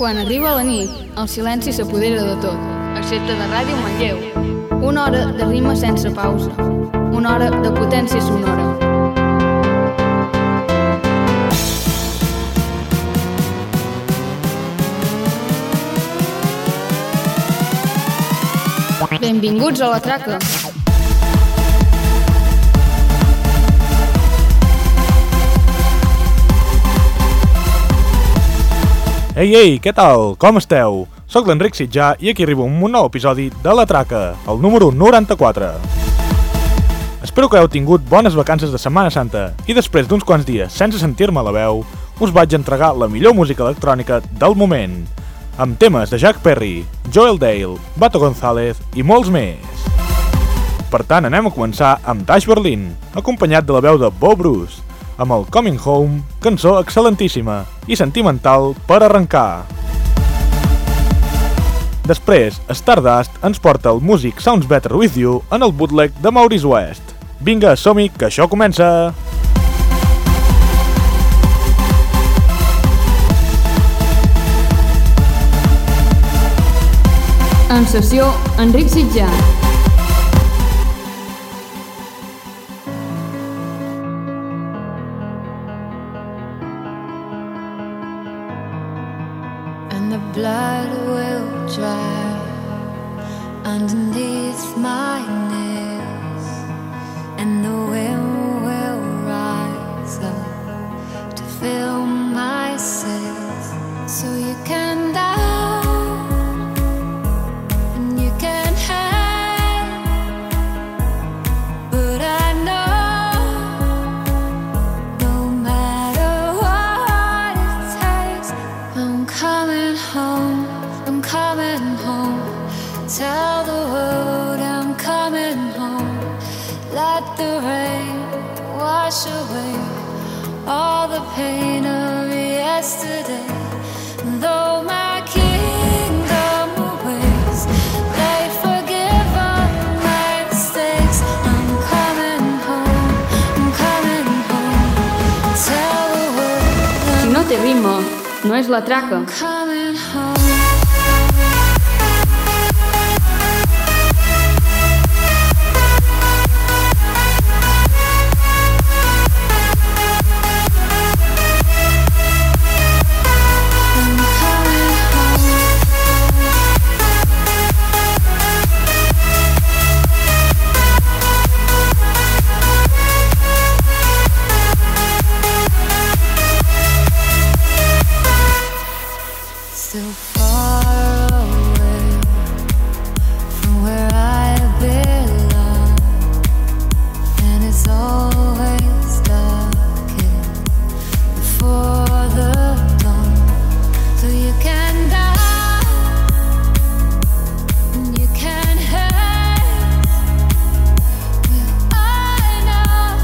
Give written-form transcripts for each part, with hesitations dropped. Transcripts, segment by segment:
Quan arriba la nit, el silenci s'apodera de tot, excepte de Ràdio Manlleu. Una hora de rima sense pausa. Una hora de potència sonora. Benvinguts a La Traca. Ei, què tal? Com esteu? Soc l'Enric Sitjà i aquí arribo amb un nou episodi de La Traca, el número 94. Espero que heu tingut bones vacances de Setmana Santa i després d'uns quants dies sense sentir-me a la veu, us vaig entregar la millor música electrònica del moment, amb temes de Jack Perry, Joel Dale, Bato González i molts més. Per tant, anem a començar amb Dash Berlin, acompanyat de la veu de Bo Bruce, amb el Coming Home, cançó excel·lentíssima i sentimental per arrencar. Després, Stardust ens porta el Music Sounds Better With You en el bootleg de Maurice West. Vinga, som-hi, que això comença! En sessió, Enric Sitjà. Blood will dry underneath my nails, and the wind will rise up to fill my sails. So you can down and you can hang, but I know no matter what it takes, I'm coming home, I'm coming home. Tell the world I'm coming home. Let the rain wash away all the pain of yesterday. Though my kingdom awaits, they forgive all my mistakes. I'm coming home, I'm coming home. Tell the world Si no té ritme, no és La Traca. I'm coming home. Still far away from where I belong, and it's always darkest before the dawn. So you can die and you can hate, but I know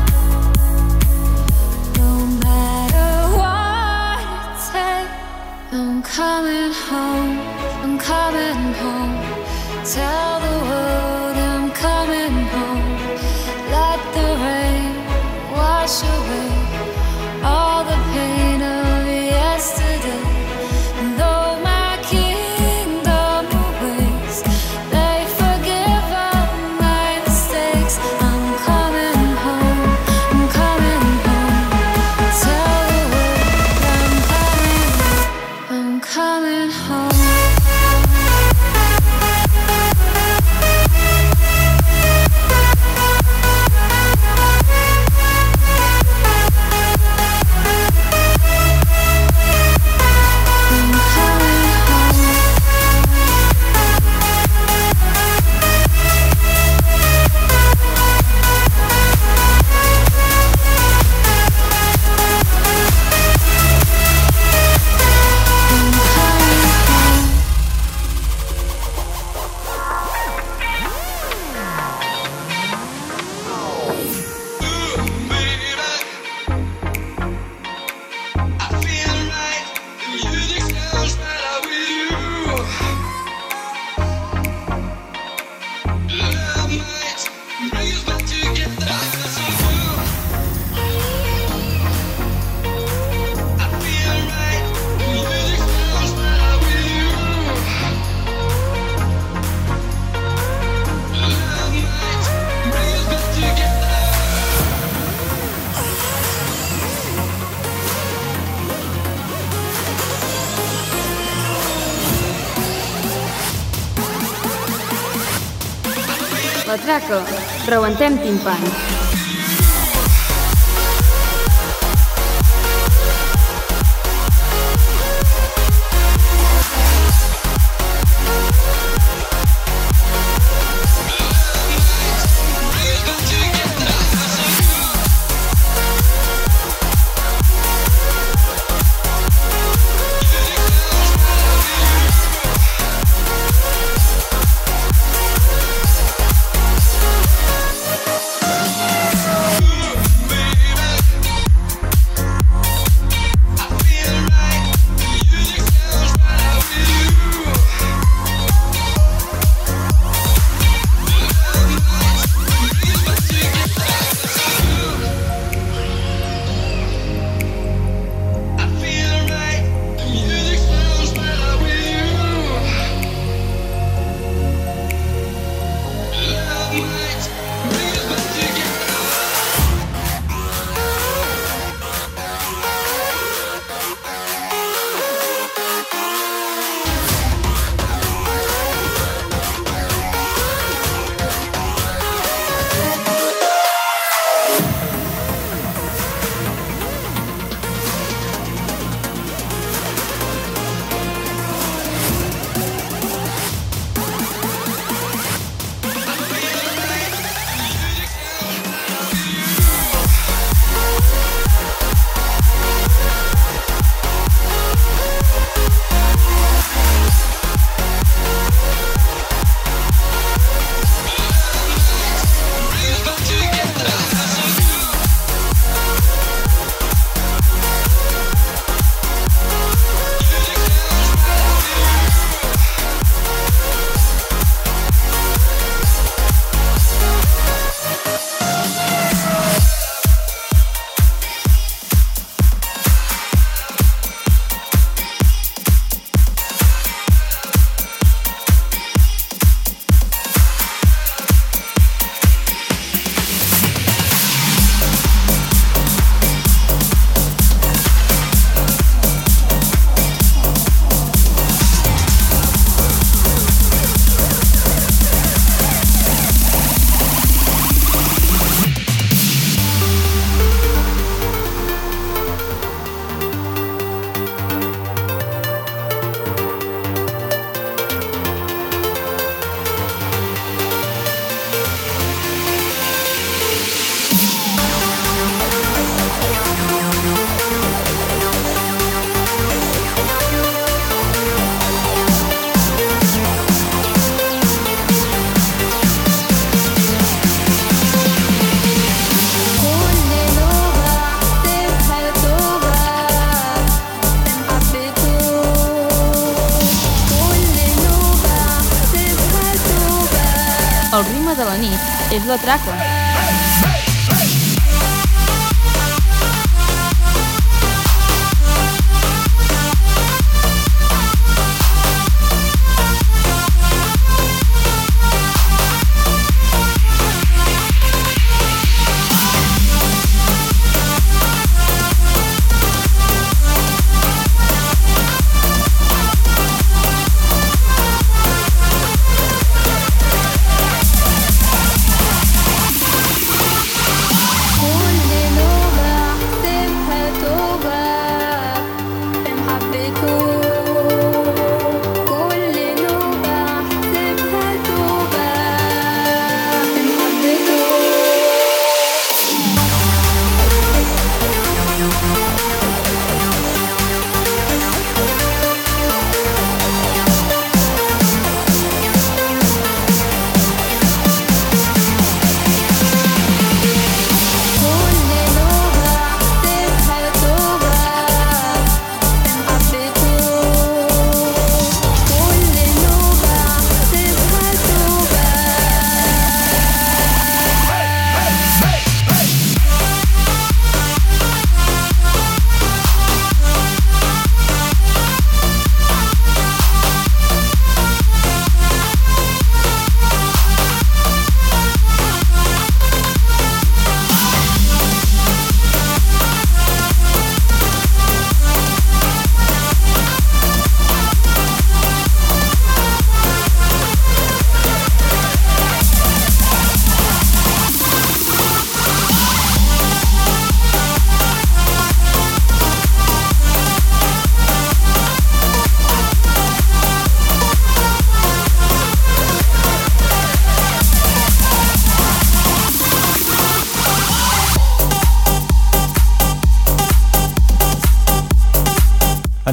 no matter what it takes, I'm coming home, I'm coming home. Tell the world I'm coming home. Let the rain wash away all the pain of yesterday. Though my kingdom awaits, they forgive all my mistakes. I'm coming home, I'm coming home. Tell the world I'm coming home. La Traca, rebentem timpans. El ritme de la nit és la traca.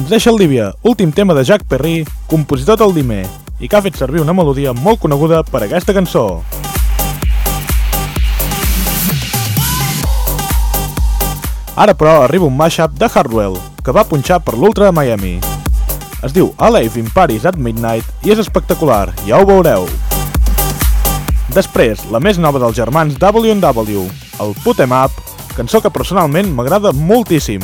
ens deixa el Líbia, últim tema de Jacques Perry, compositor del Dimer, i que ha fet servir una melodia molt coneguda per aquesta cançó. Ara però arriba un mashup de Hardwell, que va punxar per l'Ultra de Miami. Es diu Alive in Paris at Midnight i és espectacular, ja ho veureu. Després, la més nova dels germans W&W, el Put 'Em Up, cançó que personalment m'agrada moltíssim.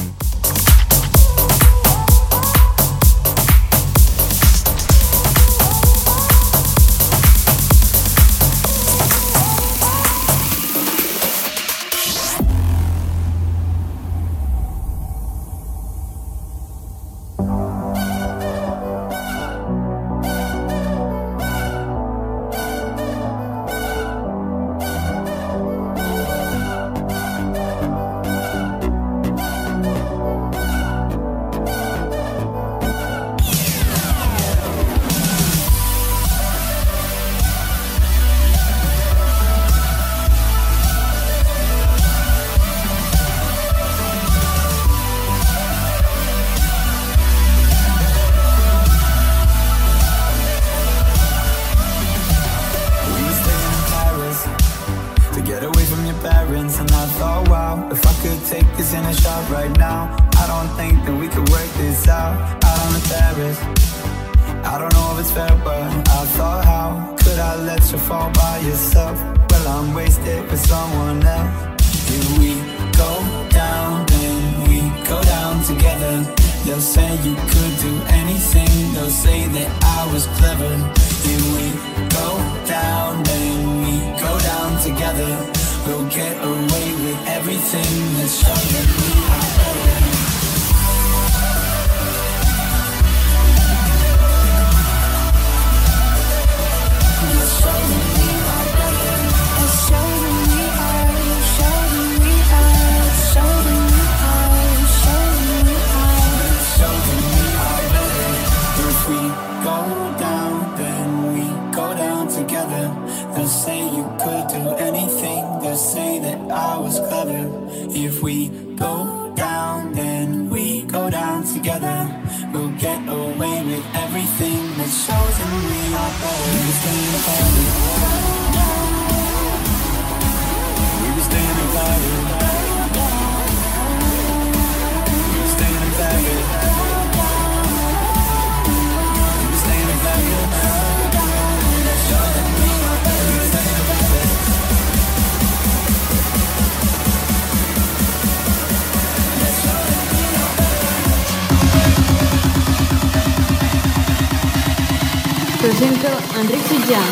Presenta Enric Sitjà.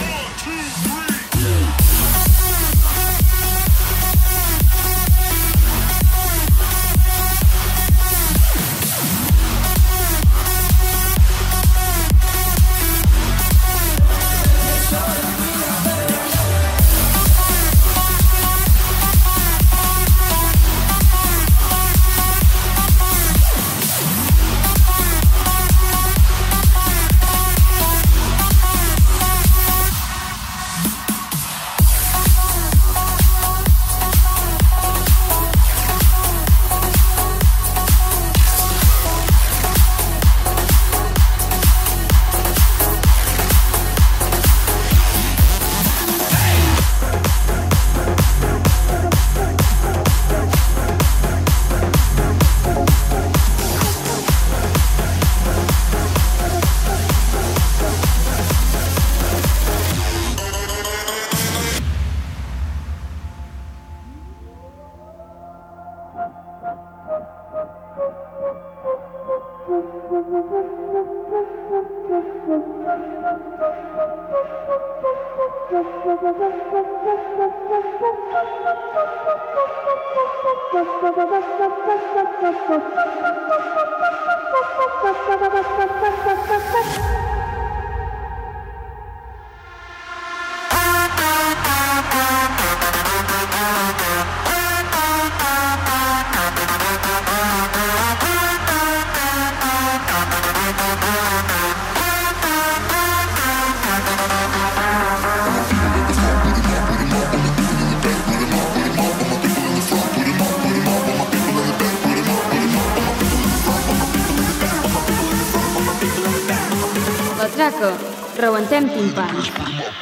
traca, rebentem timpans.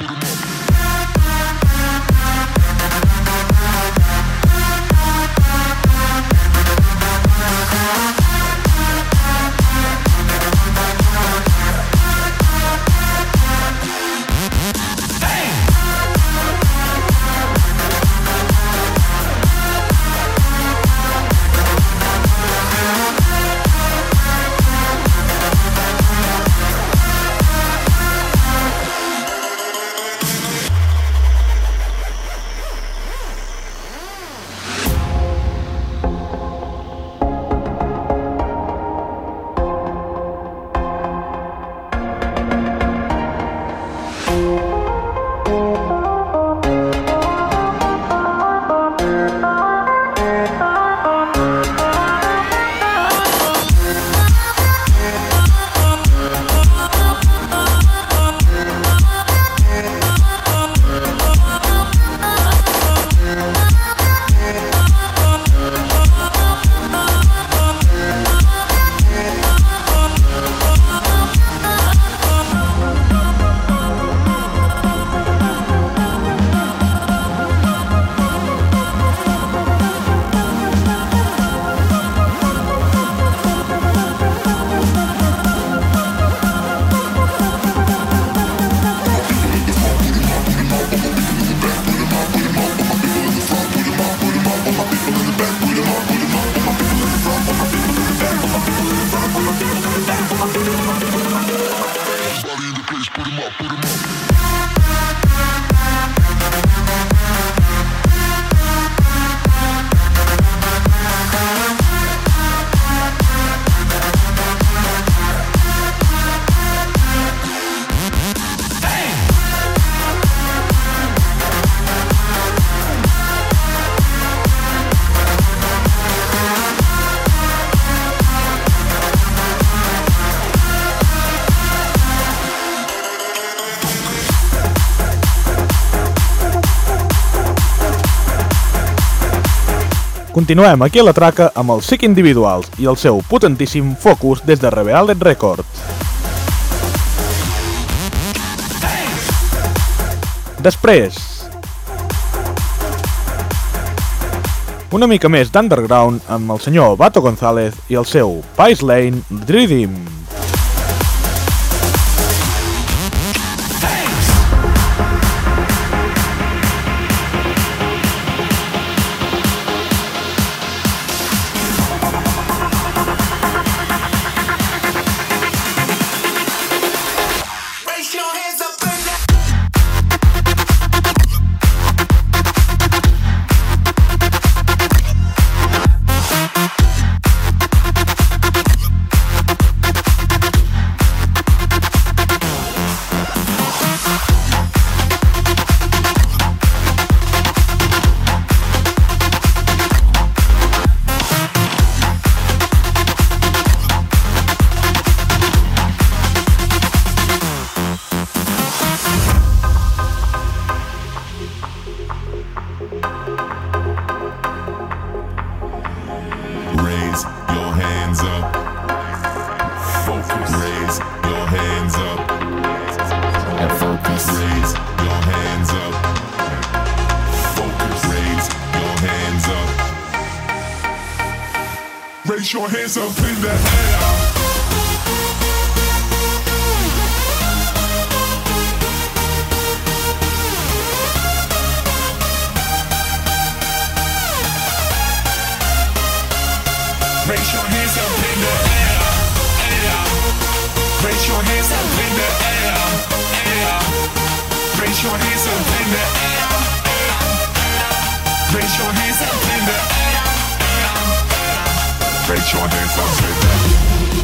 Continuem aquí a la traca amb els Sick Individuals i el seu potentíssim Focus des de Revealed Records. Després, una mica més d'underground amb el senyor Bato González i el seu Pice Lane Rhythm. Raise your hands up in the air. Raise your hands up in the air, air. Raise your hands up in the air, air. Raise your hands up in the air, air. Raise your hands up in the air, air. Raise your hands up in the air.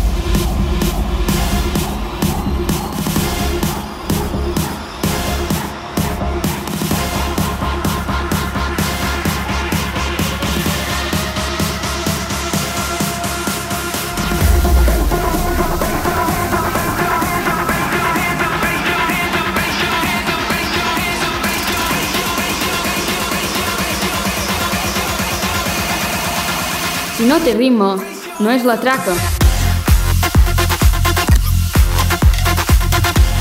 Si no té ritme, no és la traca.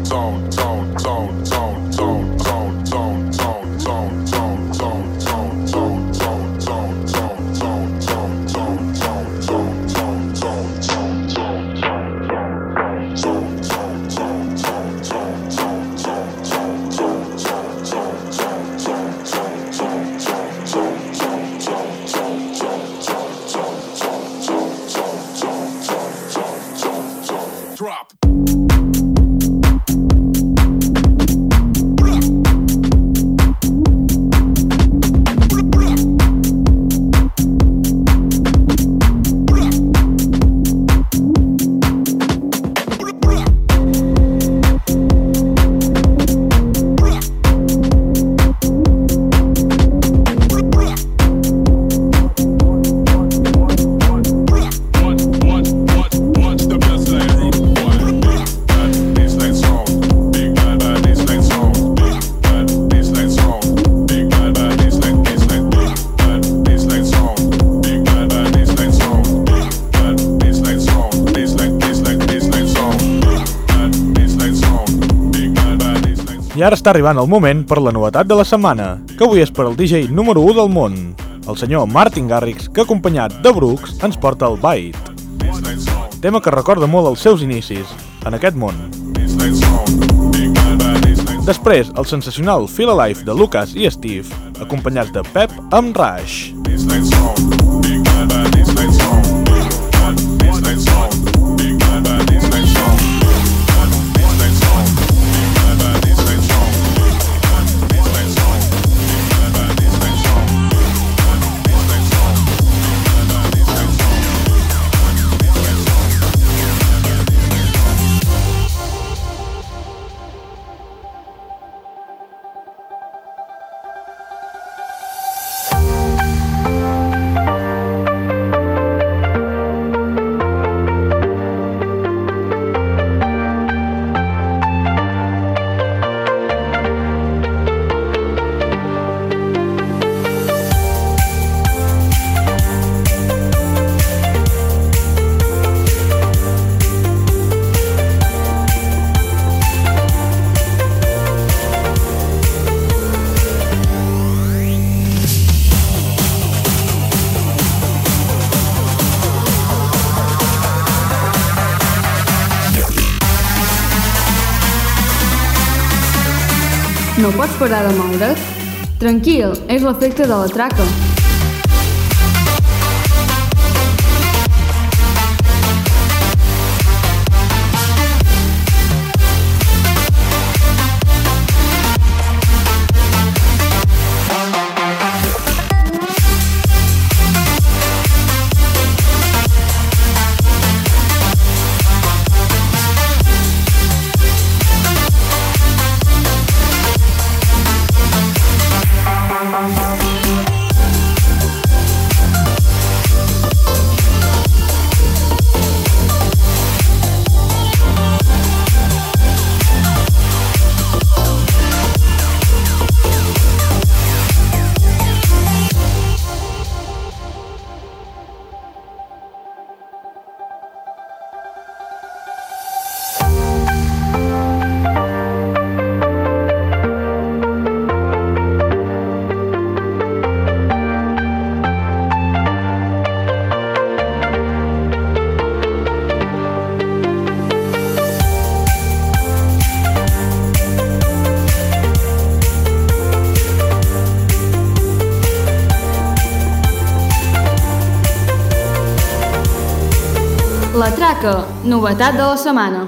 I ara està arribant el moment per la novetat de la setmana, que avui és per al DJ número 1 del món, el senyor Martin Garrix, que acompanyat de Brooks ens porta el Bite. Tema que recorda molt els seus inicis en aquest món. Després, el sensacional Feel Alive de Lucas i Steve, acompanyats de Pep amb Rush. No pots parar de moure't? Tranquil, és l'efecte de la traca. La traca, novetat de la setmana.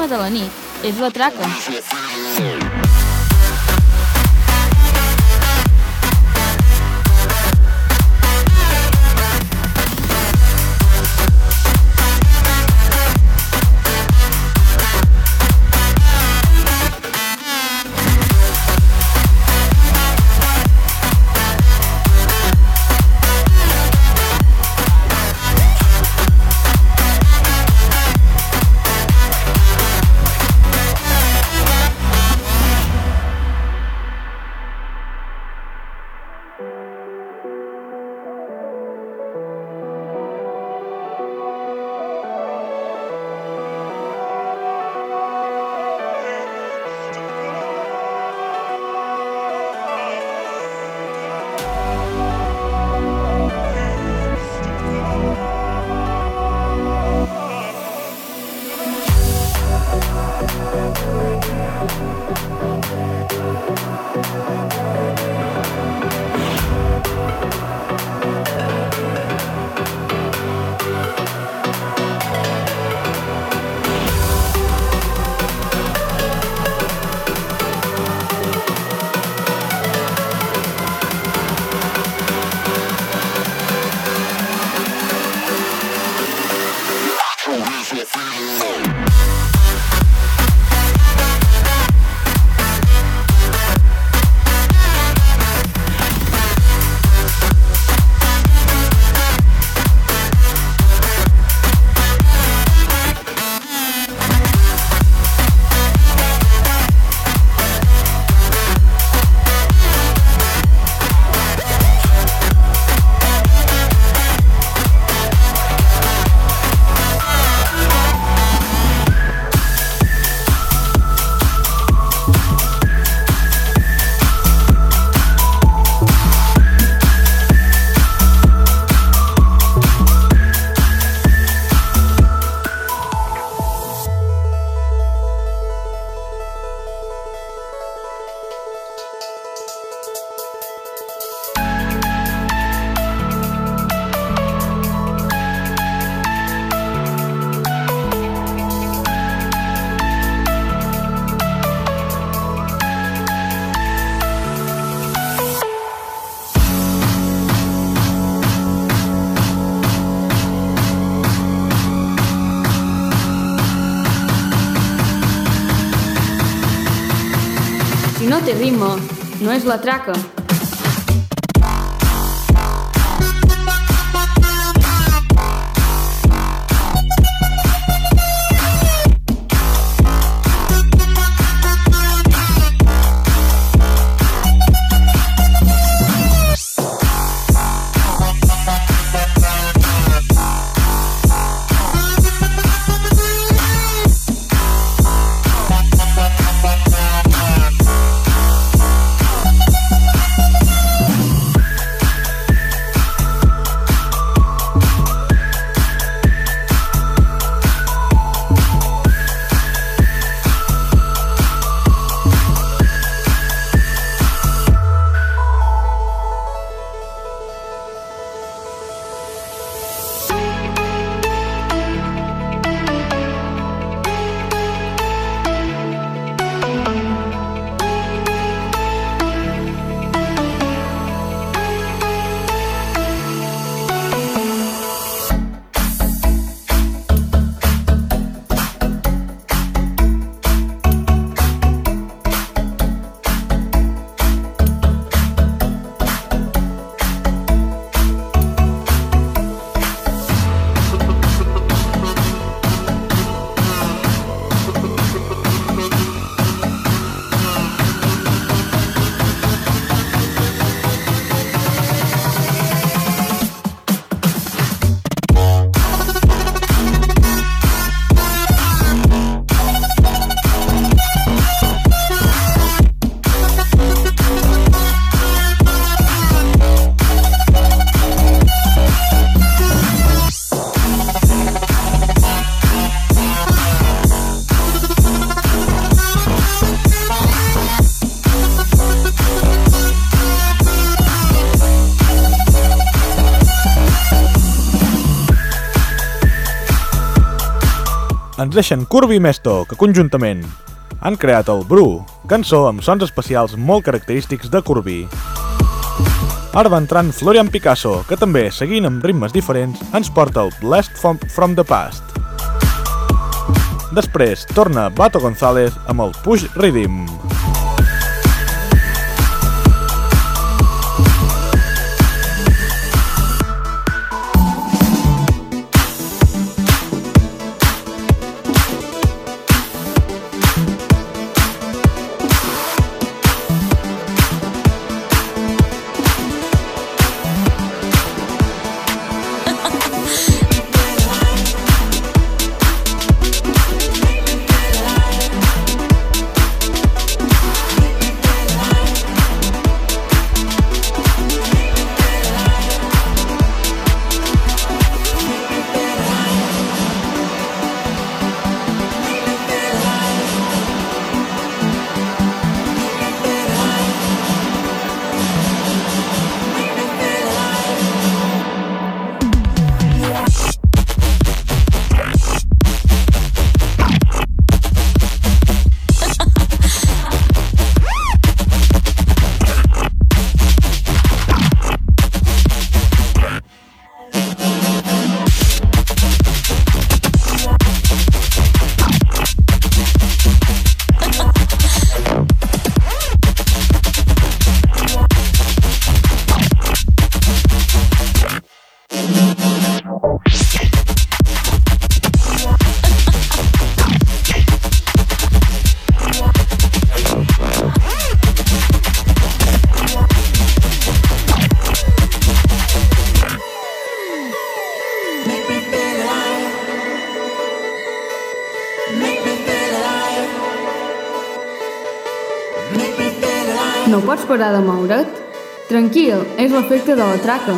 ritme de la nit. És la traca. Si no té ritme, no és la traca. ens deixen Curbi i Mesto, que conjuntament han creat el Bru, cançó amb sons especials molt característics de Curbi. Ara va entrant Florian Picasso, que també, seguint amb ritmes diferents, ens porta el Blast from the Past. Després torna Bato González amb el Push Rhythm. No pots parar de moure't? Tranquil, és l'efecte de la traca.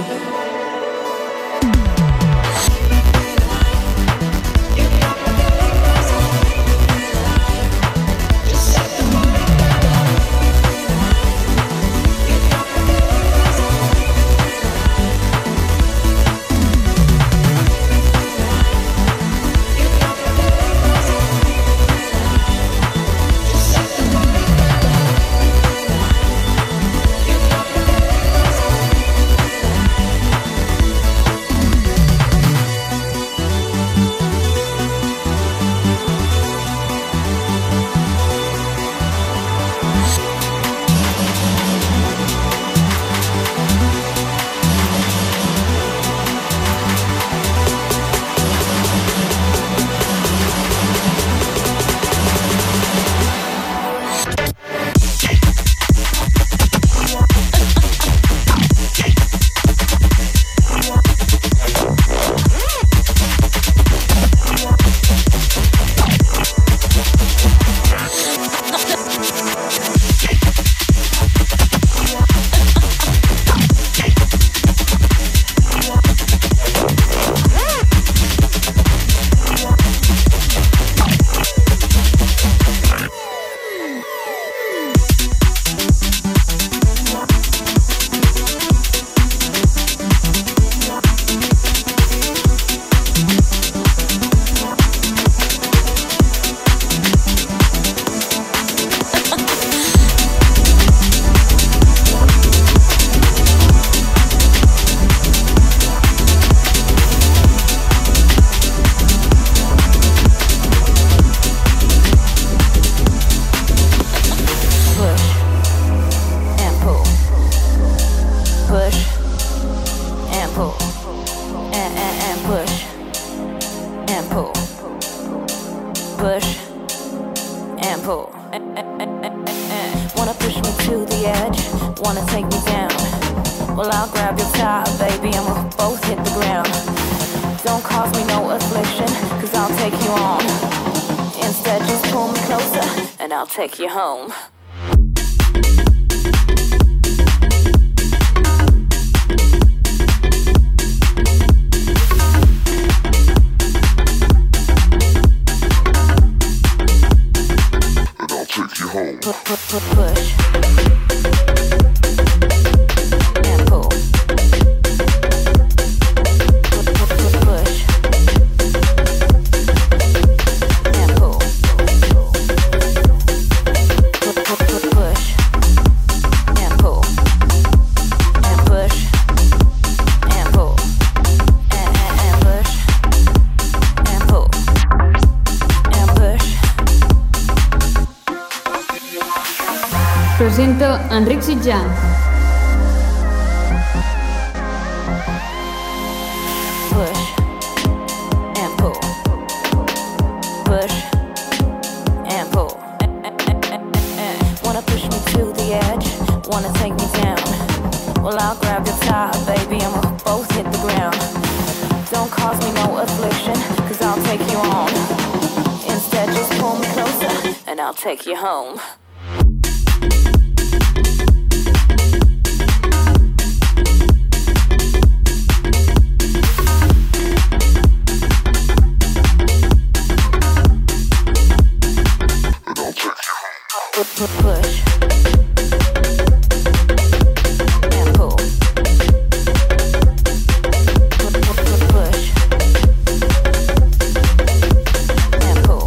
Wanna push me to the edge, wanna take me down. Well, I'll grab your tie, baby, and we'll both hit the ground. Don't cause me no affliction, cause I'll take you on. Instead, just pull me closer, and I'll take you home. Push. And pull. Push. presenta Enric Sitjà. Push and pull. Push and pull. Wanna push me to the edge? Wanna take me down? Well, I'll grab your tie, baby, and we'll both hit the ground. Don't cause me no affliction, cause I'll take you on. Instead, just pull me closer, and I'll take you home. Push. And pull. Push. And pull.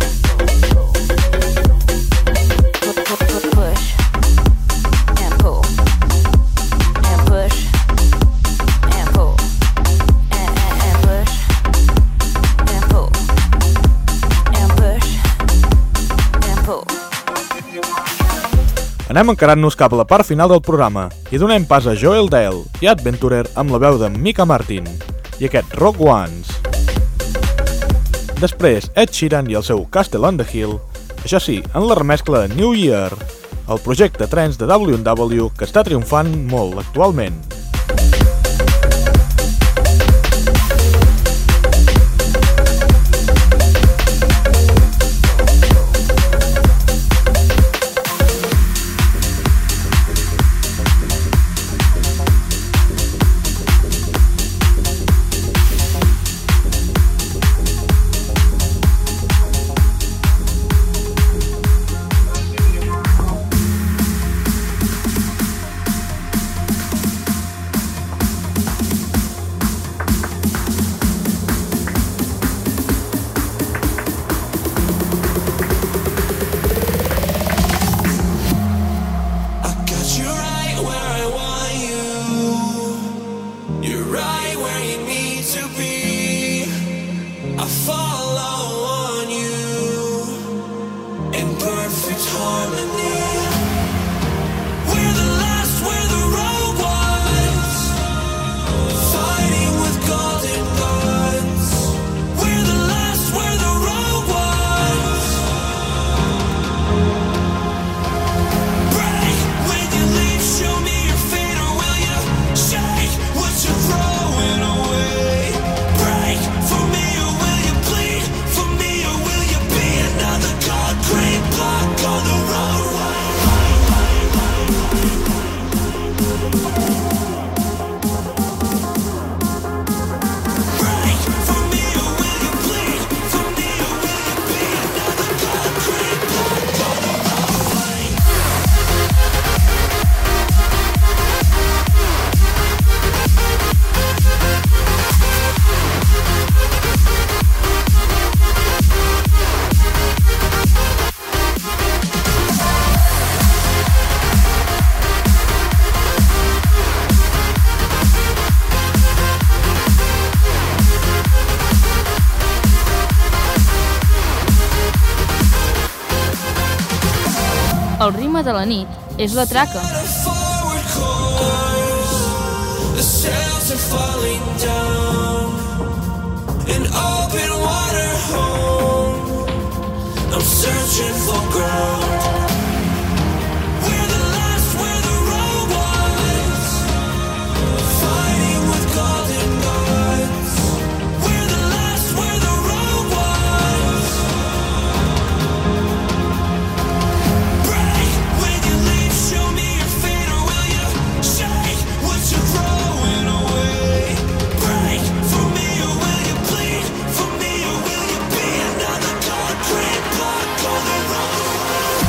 Push. And pull. And push. And pull. And push. And pull. And push. And pull. Anem encarant-nos cap a la part final del programa i donem pas a Joel Dale i Adventurer amb la veu de Mika Martin i aquest Rock Ones. Després Ed Sheeran i el seu Castle on the Hill, això sí, en la remescla de New Year, el projecte trance de W&W que està triomfant molt actualment. El ritme de la nit és la traca. The sails are falling down. An open water home. I'm searching for ground. We're the last where the road was. Fighting with golden guns. We're the last where the road was. Break when you leave. Show me your fate, or will you shake what you're throwing away? Break for me, or will you bleed for me, or will you be another concrete block on the road?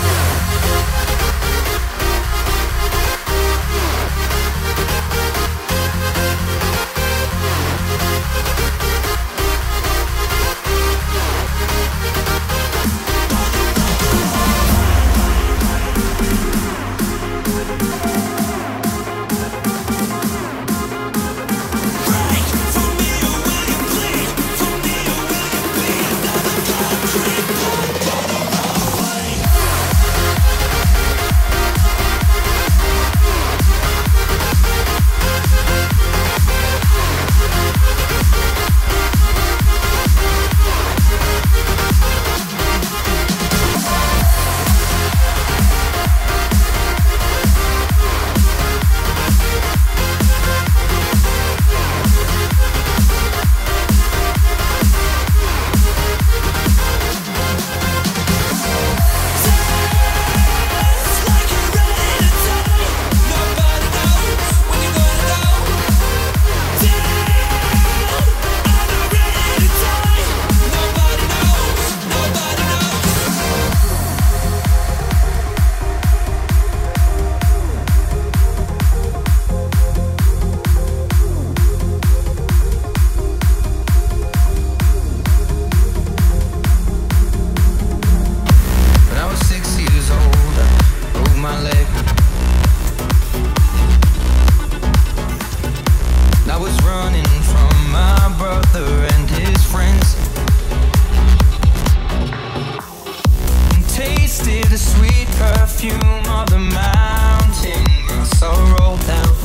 perfume of the mountain I saw roll down.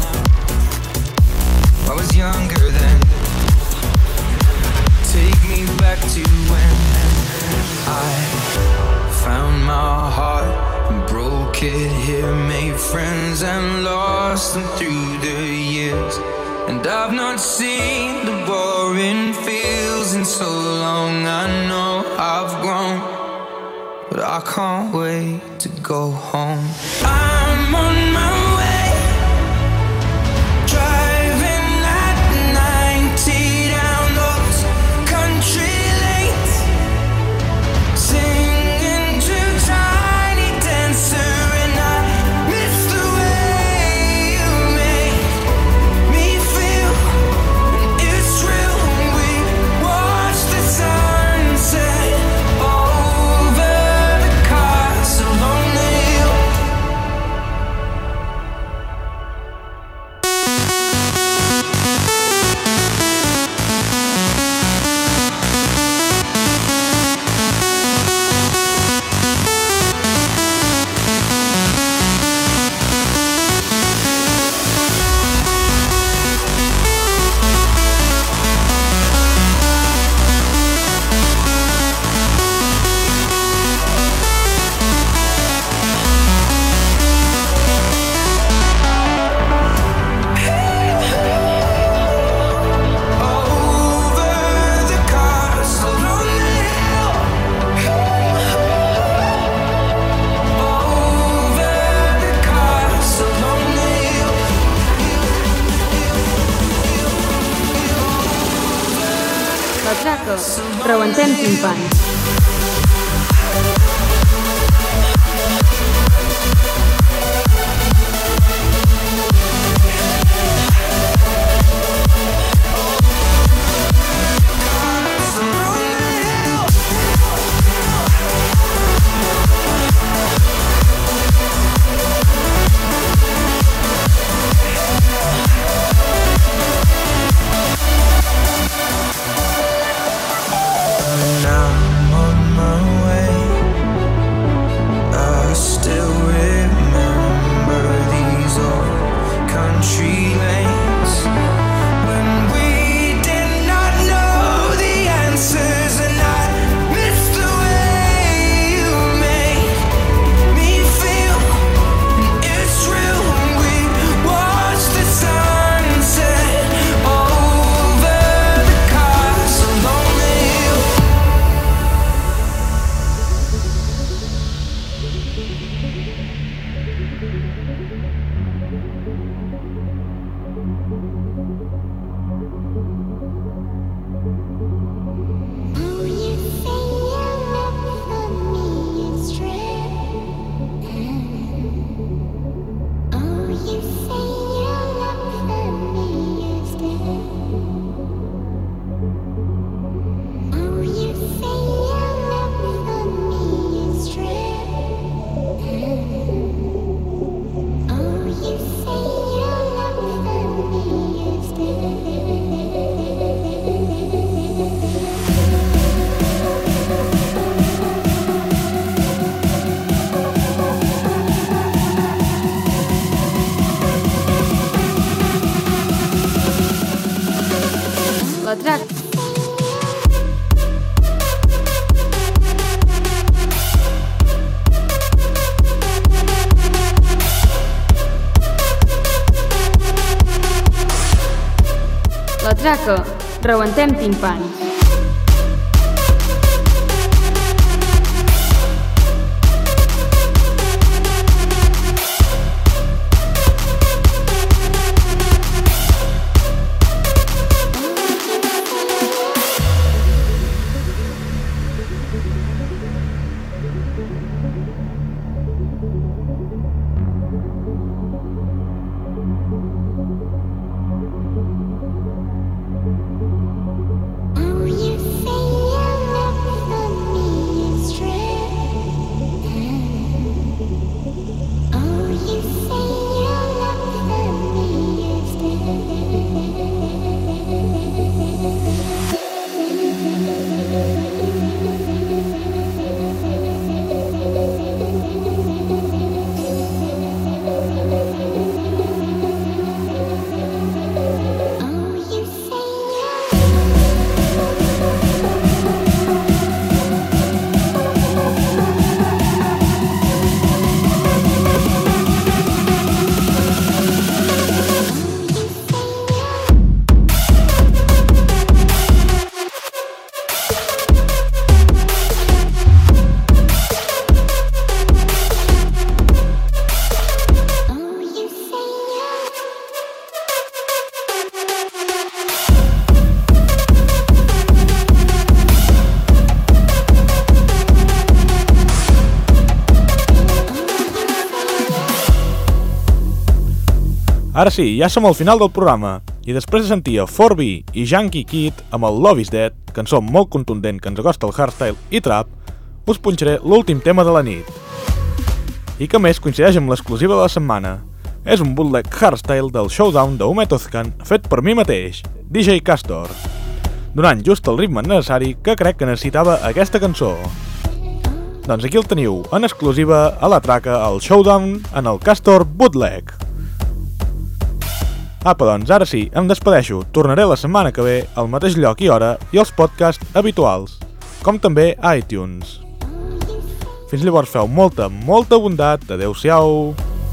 I was younger then. Take me back to when I found my heart and broke it here, made friends and lost them through the years. And I've not seen the boring fields in so long. I know I've grown, but I can't wait to go home. I'm on my way, driving at 90 down those country lanes, singing to Tiny Dancer, and I miss the way you make me feel. And it's real when we watch the sunset over the castle on the hill. La traca, rebentem timpans. La traca. La traca, rebentem timpans. Oh, Ara sí, ja som al final del programa, i després de sentir a 4B i Yankee Kid amb el Love is Dead, cançó molt contundent que ens acosta el hardstyle i trap, us punxaré l'últim tema de la nit. I que més coincideix amb l'exclusiva de la setmana. És un bootleg hardstyle del Showdown de Umet Ozcan fet per mi mateix, DJ Castor, donant just el ritme necessari que crec que necessitava aquesta cançó. Doncs aquí el teniu, en exclusiva a la traca al Showdown en el Castor Bootleg. Apa, doncs ara sí, em despedeixo. Tornaré la setmana que ve al mateix lloc i hora i els podcasts habituals, com també a iTunes. Fins llavors feu molta bondat. Adeu-siau.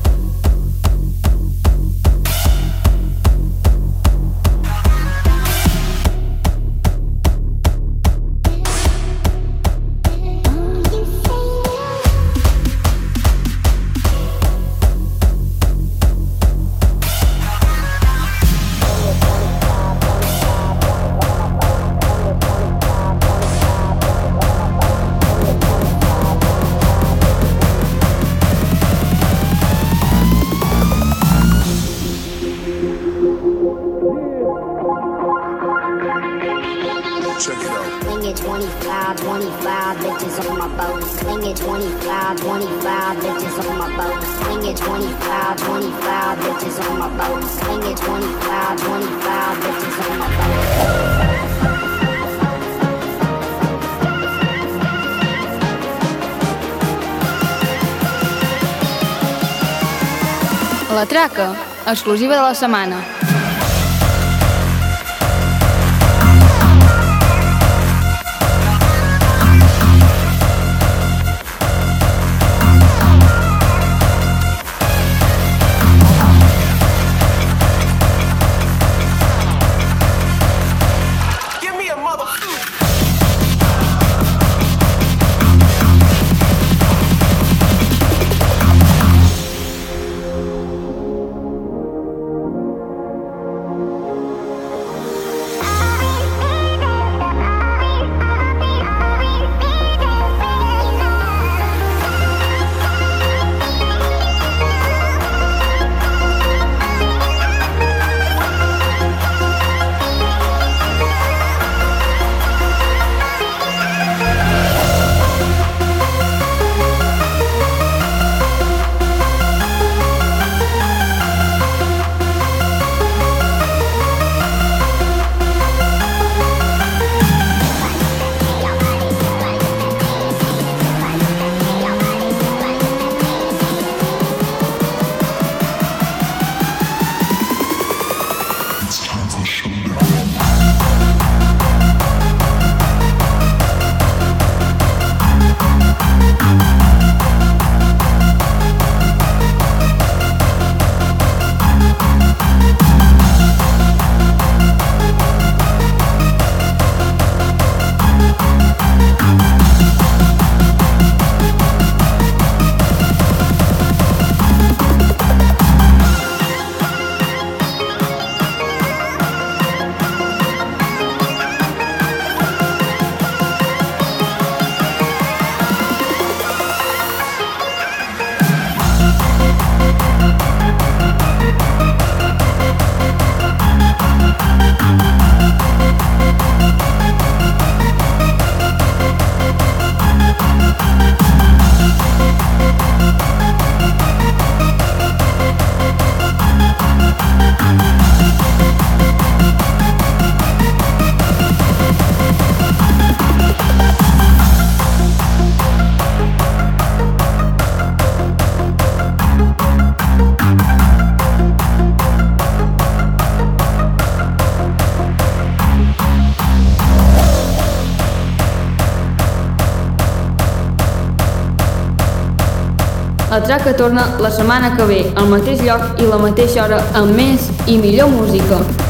La traca, exclusiva de la setmana. La traca torna la setmana que ve, al mateix lloc i la mateixa hora, amb més i millor música.